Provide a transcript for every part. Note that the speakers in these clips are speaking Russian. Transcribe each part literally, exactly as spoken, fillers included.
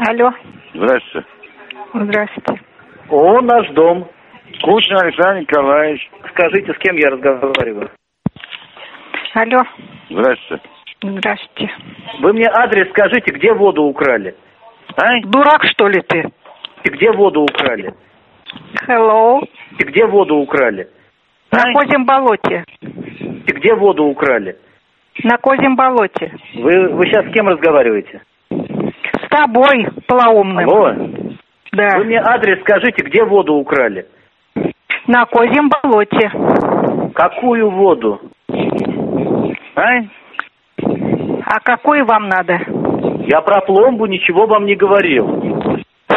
Алло. Здравствуйте. Здравствуйте. О, наш дом. Кучин Александр Николаевич. Скажите, с кем я разговариваю? Алло. Здравствуйте. Здравствуйте. Вы мне адрес скажите, где воду украли? А? Дурак, что ли ты? И где воду украли? Hello. И где воду украли? На А? Козьем болоте. И где воду украли? На Козьем болоте. Вы, вы сейчас с кем разговариваете? С тобой, полоумным. Алло. Да. Вы мне адрес скажите, где воду украли? На Козьем болоте. Какую воду? А? А какой вам надо? Я про пломбу ничего вам не говорил.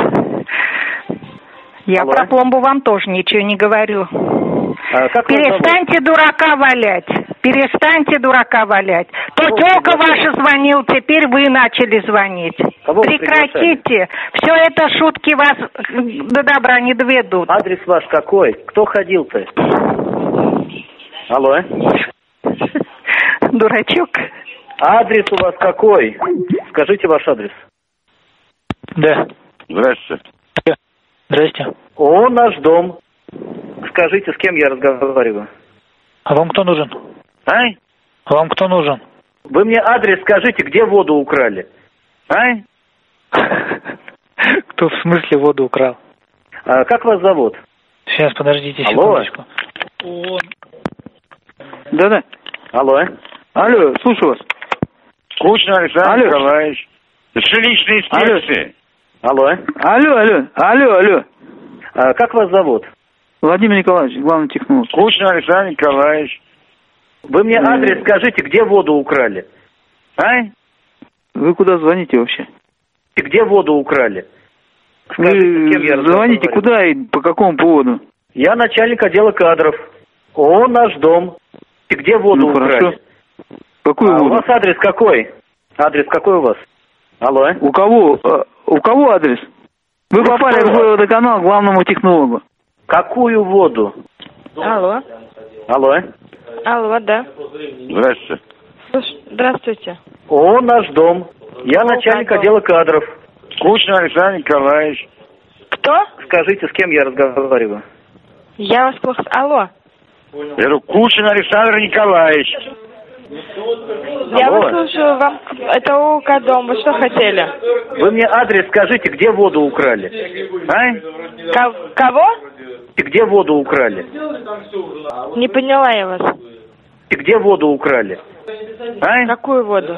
Я Алло. про пломбу вам тоже ничего не говорю. А как вас Перестаньте зовут? дурака валять. Перестаньте дурака валять. То Кого тёлка приглашали? ваша звонил, теперь вы начали звонить. Кого вы Прекратите. Все это шутки вас до добра не доведут. Адрес ваш какой? Кто ходил-то? Алло. Дурачок. Адрес у вас какой? Скажите ваш адрес. Да. Здравствуйте. Здрасте. О, наш дом. Скажите, с кем я разговариваю? А вам кто нужен? А? А вам кто нужен? Вы мне адрес скажите, где воду украли? А? Кто в смысле воду украл? А как вас зовут? Сейчас, подождите Алло. секундочку. Он... Да-да. Алло. Алло, слушаю вас. Кучин Александр Алло. Николаевич. Это личная инспекция. Алло. Алло, алло, алло, алло. А как вас зовут? Владимир Николаевич, главный технолог. Кучин Александр Николаевич. Вы мне Э. адрес скажите, где воду украли? А? Вы куда звоните вообще? И где воду украли? Скажите, с кем я Вы звоните разговариваю? куда и по какому поводу? Я начальник отдела кадров. О, наш дом. И где воду Ну, украли? хорошо. Какую А у воду? вас адрес какой? Адрес какой у вас? Алло. У кого? а, У кого адрес? Вы Ну, попали что? в водоканал к главному технологу. Какую воду? Алло. Алло. Алло, да. Здравствуйте. Слуш- Здравствуйте. О, наш дом. Я О, начальник как отдела кадров. Кучин Александр Николаевич. Кто? Скажите, с кем я разговариваю? Я вас плохо... Алло. Я говорю, Кучин Александр Николаевич. Я Алло. вас слушаю. Вам... Это ОК дом. Вы что хотели? Вы мне адрес скажите, где воду украли? А? Ко- Кого? И где воду украли? Не поняла я вас. И где воду украли? А? Какую воду?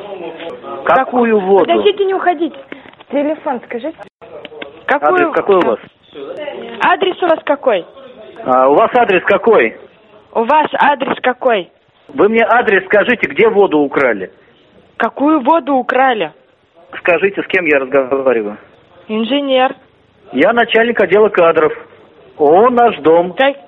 Какую воду? Подождите, не уходите. Телефон скажите. Какую... Адрес какой у вас? Адрес у вас какой? А, у вас адрес какой? У вас адрес какой? Вы мне адрес скажите, где воду украли? Какую воду украли? Скажите, с кем я разговариваю? Инженер. Я начальник отдела кадров. О, наш дом. Как...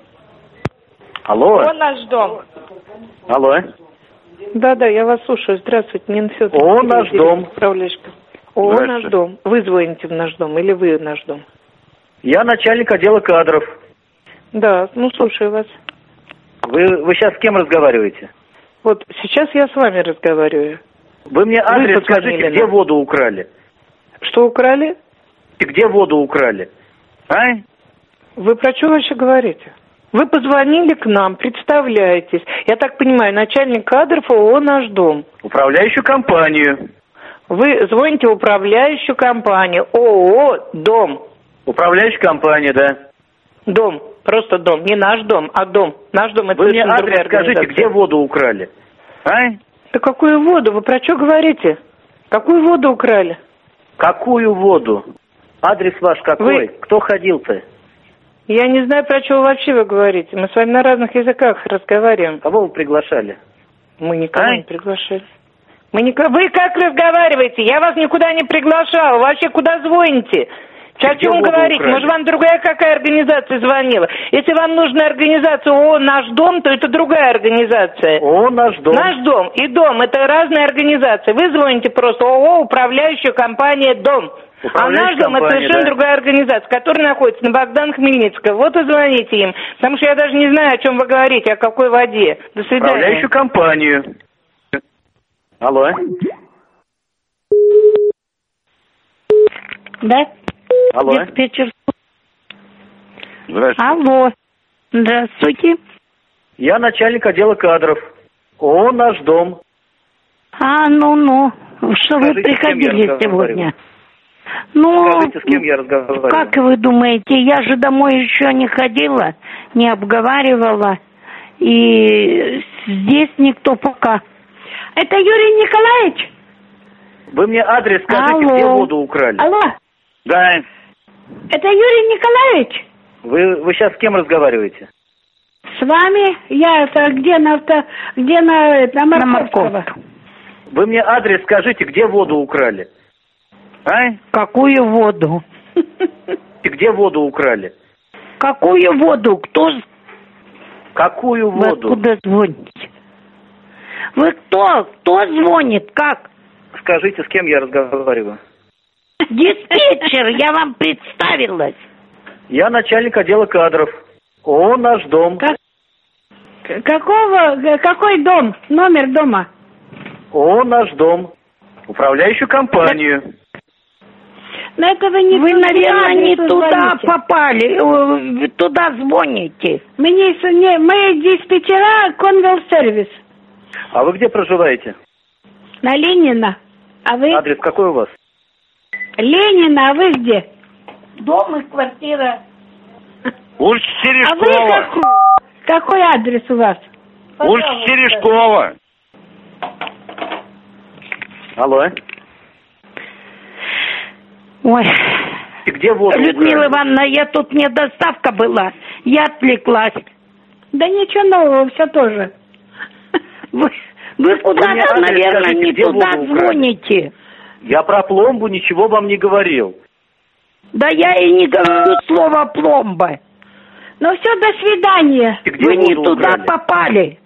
Алло. О, наш дом. Алло. Да-да, я вас слушаю. Здравствуйте, Нина Федоровна. О, наш дом. Управляющка. О, Здравствуйте. наш дом. Вы звоните в наш дом или вы наш дом? Я начальник отдела кадров. Да, ну слушаю вас. Вы, вы сейчас с кем разговариваете? Вот сейчас я с вами разговариваю. Вы мне адрес позвонили скажите, где нам. воду украли? Что украли? И где воду украли? А? Вы про что вообще говорите? Вы позвонили к нам, представляетесь. Я так понимаю, начальник кадров ООО «Наш дом». Управляющую компанию. Вы звоните в управляющую компанию ООО «Дом». Управляющая компания, да. Дом. Просто дом. Не наш дом, а дом. Наш дом — это Вы мне совершенно адрес другая скажите, организация. где воду украли? А? Да какую воду? Вы про что говорите? Какую воду украли? Какую воду? Адрес ваш какой? Вы- Кто ходил-то? Я не знаю, про что вообще вы говорите. Мы с вами на разных языках разговариваем. Кого вы приглашали? Мы никого А? не приглашали. Мы никого... Вы как разговариваете? Я вас никуда не приглашала. Вообще куда звоните? О Где чем воду говорить? украли? Может, вам другая какая организация звонила? Если вам нужна организация ООО «Наш дом», то это другая организация. О, наш дом. Наш дом и дом — это разные организации. Вы звоните просто ООО «Управляющая компания Дом». А Управляющая наш дом — это компания, совершенно да. другая организация, которая находится на Богдана Хмельницкого. Вот и звоните им. Потому что я даже не знаю, о чем вы говорите, о какой воде. До свидания. Управляющую компанию. Алло. Да? Алло. Диспетчер. Здравствуйте. Алло. Здравствуйте. Я начальник отдела кадров. ООО «Наш дом». А, ну-ну. Что вы Скажите, с кем я приходили разговариваю? сегодня? Ну, Скажите, с кем я разговариваю? как вы думаете, я же домой еще не ходила, не обговаривала. И здесь никто пока. Это Юрий Николаевич? Вы мне адрес скажите, Алло. где воду украли. Алло, Да. это Юрий Николаевич? Вы, вы сейчас с кем разговариваете? С вами? Я это где на авто... Где на... На Морковского. Вы мне адрес скажите, где воду украли. А? Какую воду? Где воду украли? Какую воду? Кто... Какую Вы воду? откуда звоните? Вы кто? Кто звонит? Как? Скажите, с кем я разговариваю? Диспетчер, я вам представилась. Я начальник отдела кадров. ООО «Наш дом». Как? Какого? Какой дом? Номер дома? ООО «Наш дом». Управляющую компанию. Но это вы не... Вы, наверное, не туда попали. Вы туда звоните. Мы, не, не, мы диспетчера Конвел Сервис. А вы где проживаете? На Ленина. А вы? Адрес какой у вас? Ленина, а вы где? Дом и квартира. Улица А Терешкова. вы какой? Какой адрес у вас? Улица Терешкова. Алло. Ой. И где воду Людмила украли? Ивановна, я тут, мне доставка была. Я отвлеклась. Да ничего нового, все тоже. Вы, вы куда-то, мне адрес наверное, скажите, не где туда воду украли? звоните. Я про пломбу ничего вам не говорил. Да я и не говорю слово пломба. Ну все, до свидания. И где Вы не воду туда украли? попали.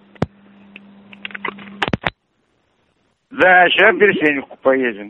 Да, сейчас в Берсеневку поедем.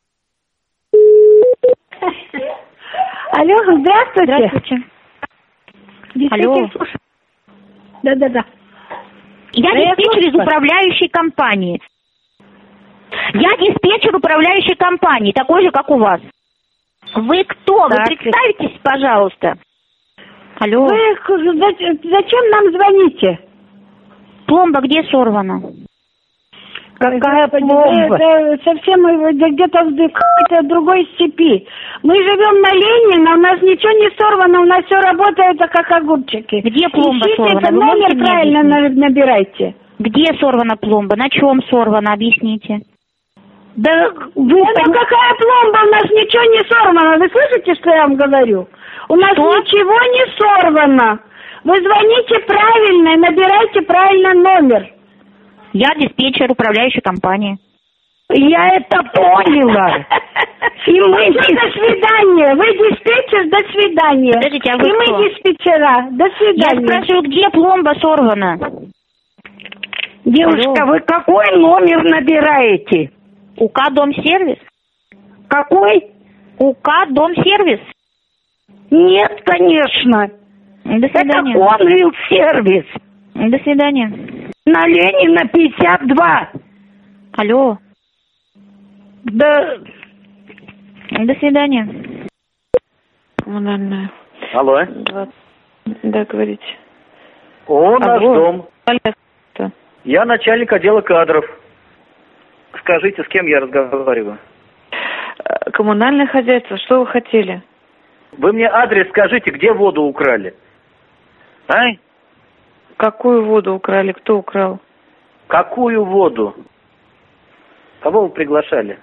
Алло, здравствуйте. Здравствуйте. Алло. Да-да-да. Я Да я диспетчер из слушаю. управляющей компании. Я диспетчер управляющей компании, такой же, как у вас. Вы кто? Так. Вы представитесь, пожалуйста. Алло. Вы за- зачем нам звоните? Пломба где сорвана? Какая пломба? Это совсем где-то в какой-то другой степи. Мы живем на Ленина, у нас ничего не сорвано, у нас все работает как огурчики. Где пломба Ищите сорвана? этот Вы можете номер мне правильно объяснить? на- набирайте. Где сорвана пломба? На чем сорвана? Объясните. Да вы... Ну какая пломба? У нас ничего не сорвано. Вы слышите, что я вам говорю? У нас Что? ничего не сорвано. Вы звоните правильно и набирайте правильно номер. Я диспетчер управляющей компании. Я это поняла. И мы... До свидания. Вы диспетчер, до свидания. Подождите, а вы И мы кто? диспетчера. До Я свидания. спрашиваю, где пломба сорвана? Девушка, Алло. вы какой номер набираете? УК Дом-сервис? Какой? УК Дом-сервис? Нет, конечно. До Это свидания. Конвил сервис. До свидания. На Ленина пятьдесят два. Алло. Да... До свидания. Коммунальная. Алло. Два- Да, говорите. ООО «Наш Алло. дом». Да. Я начальник отдела кадров. Скажите, с кем я разговариваю? Э, Коммунальное хозяйство, что вы хотели? Вы мне адрес скажите, где воду украли. А? Какую воду украли? Кто украл? Какую воду? Кого вы приглашали?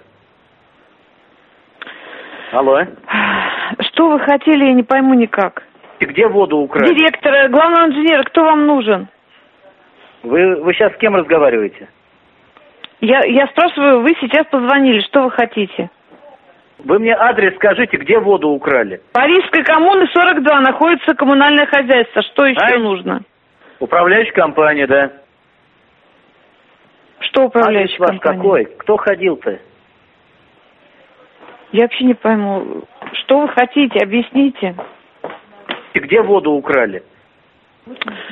Алло. Что вы хотели, я не пойму никак. И где воду украли? Директора, главного инженера, кто вам нужен? Вы, вы сейчас с кем разговариваете? Я, я спрашиваю, вы сейчас позвонили, что вы хотите? Вы мне адрес скажите, где воду украли. Парижской коммуны сорок два находится коммунальное хозяйство. Что еще А? нужно? Управляющая компания, да. Что управляющая Адрес ваш компания? какой? Кто ходил-то? Я вообще не пойму. Что вы хотите? Объясните. И где воду украли?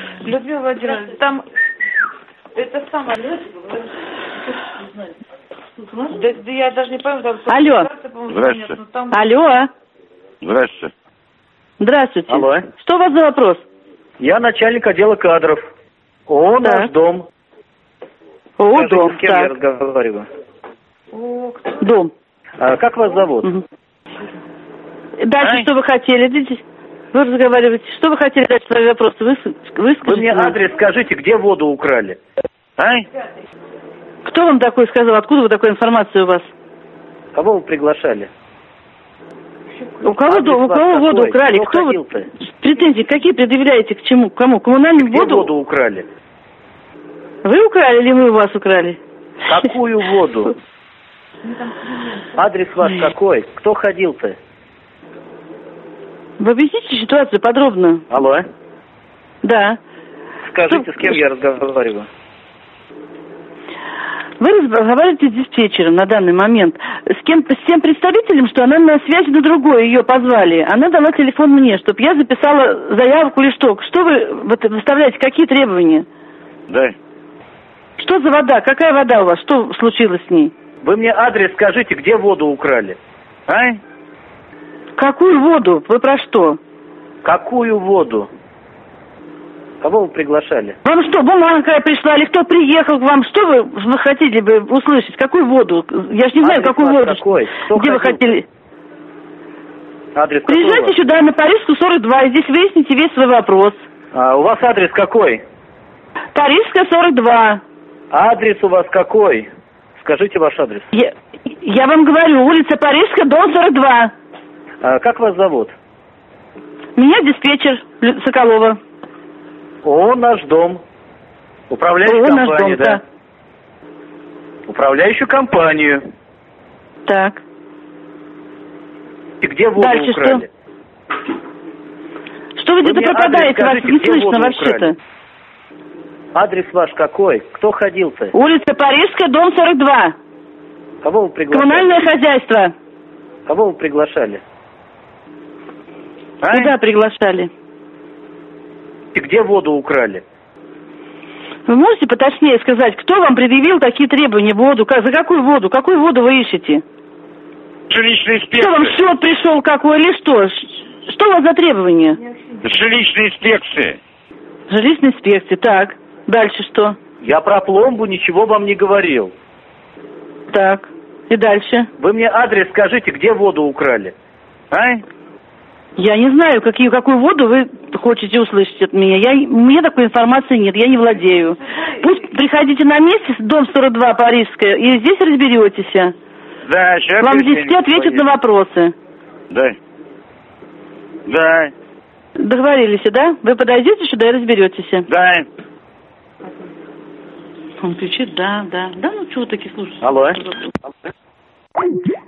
Людмила Владимировна, там... Это самое... Да, да я даже не помню, там... Алло. Здравствуйте. Там... Алло. Здравствуйте. Здравствуйте. Алло. Что у вас за вопрос? Я начальник отдела кадров. ООО Так. «Наш дом». О, Скажите, дом, с кем я так. разговариваю? О, кто? Дом. А, как вас зовут? Мгм. Дальше Ай. что вы хотели? Видите? Вы разговариваете. Что вы хотели дальше свои вопросы? Вы, вы Вы мне адрес скажите, где воду украли? Ай? Кто вам такой сказал? Откуда вы такой информация у вас? Кого вы приглашали? У кого, Адрес у ваш кого какой? воду украли? Кто Кто вы? ходил-то? Претензии какие предъявляете к чему? К кому? Коммунальную Где воду? воду украли? Вы украли или мы у вас украли? Какую воду? Адрес ваш какой? Кто ходил-то? Вы объясните ситуацию подробно. Алло. Да. Скажите, Что- с кем я разговариваю? Вы разговариваете с диспетчером на данный момент. С кем с тем представителем, что она на связи на другой, ее позвали. Она дала телефон мне, чтобы я записала заявку или что. Что вы вот, выставляете? Какие требования? Да. Что за вода? Какая вода у вас? Что случилось с ней? Вы мне адрес скажите, где воду украли? Ай? Какую воду? Вы про что? Какую воду? Кого вы приглашали? Вам что, бумага какая пришла, или кто приехал к вам? Что вы, вы хотели бы услышать? Какую воду? Я ж не знаю, Адрес какую ваш воду. какой? Кто Где вы ходил? хотели? Адрес какой у Приезжайте вас? сюда, на Парижскую сорок два, и здесь выясните весь свой вопрос. А, у вас адрес какой? Парижская сорок два. Адрес у вас какой? Скажите ваш адрес. Я, я вам говорю, улица Парижская, дом сорок два. А, как вас зовут? Меня диспетчер Лю- Соколова. ООО «Наш дом». Управляющая ООО «Наш компания, дом», да? Управляющую компанию. Так. И где воду Дальше украли? что? Что вы Вы где-то мне пропадаете, адрес вас скажите, не где слышно воду вообще-то. украли? Адрес ваш какой? Кто ходил-то? Улица Парижская, дом сорок два. Кого вы приглашали? Коммунальное хозяйство. Кого вы приглашали? Ай? Куда приглашали? И где воду украли? Вы можете поточнее сказать, кто вам предъявил такие требования, воду? Как, за какую воду? Какую воду вы ищете? Жилищная Что вам инспекция. счет пришел какой или что? Ш- Что у вас за требования? Жилищная инспекция. Жилищная инспекция, так. Дальше что? Я про пломбу ничего вам не говорил. Так. И дальше? Вы мне адрес скажите, где воду украли? Ай? Я не знаю, какие, какую воду вы хотите услышать от меня. Я, у меня такой информации нет, я не владею. Пусть приходите на месте, дом сорок два, Парижская, и здесь разберетесь. Да, сейчас. Вам здесь все ответят на вопросы. Да. Да. Договорились, да? Вы подойдете сюда и разберетесь. Да. Он кричит, да, да. Да, ну чего вы такие слушаете? Алло.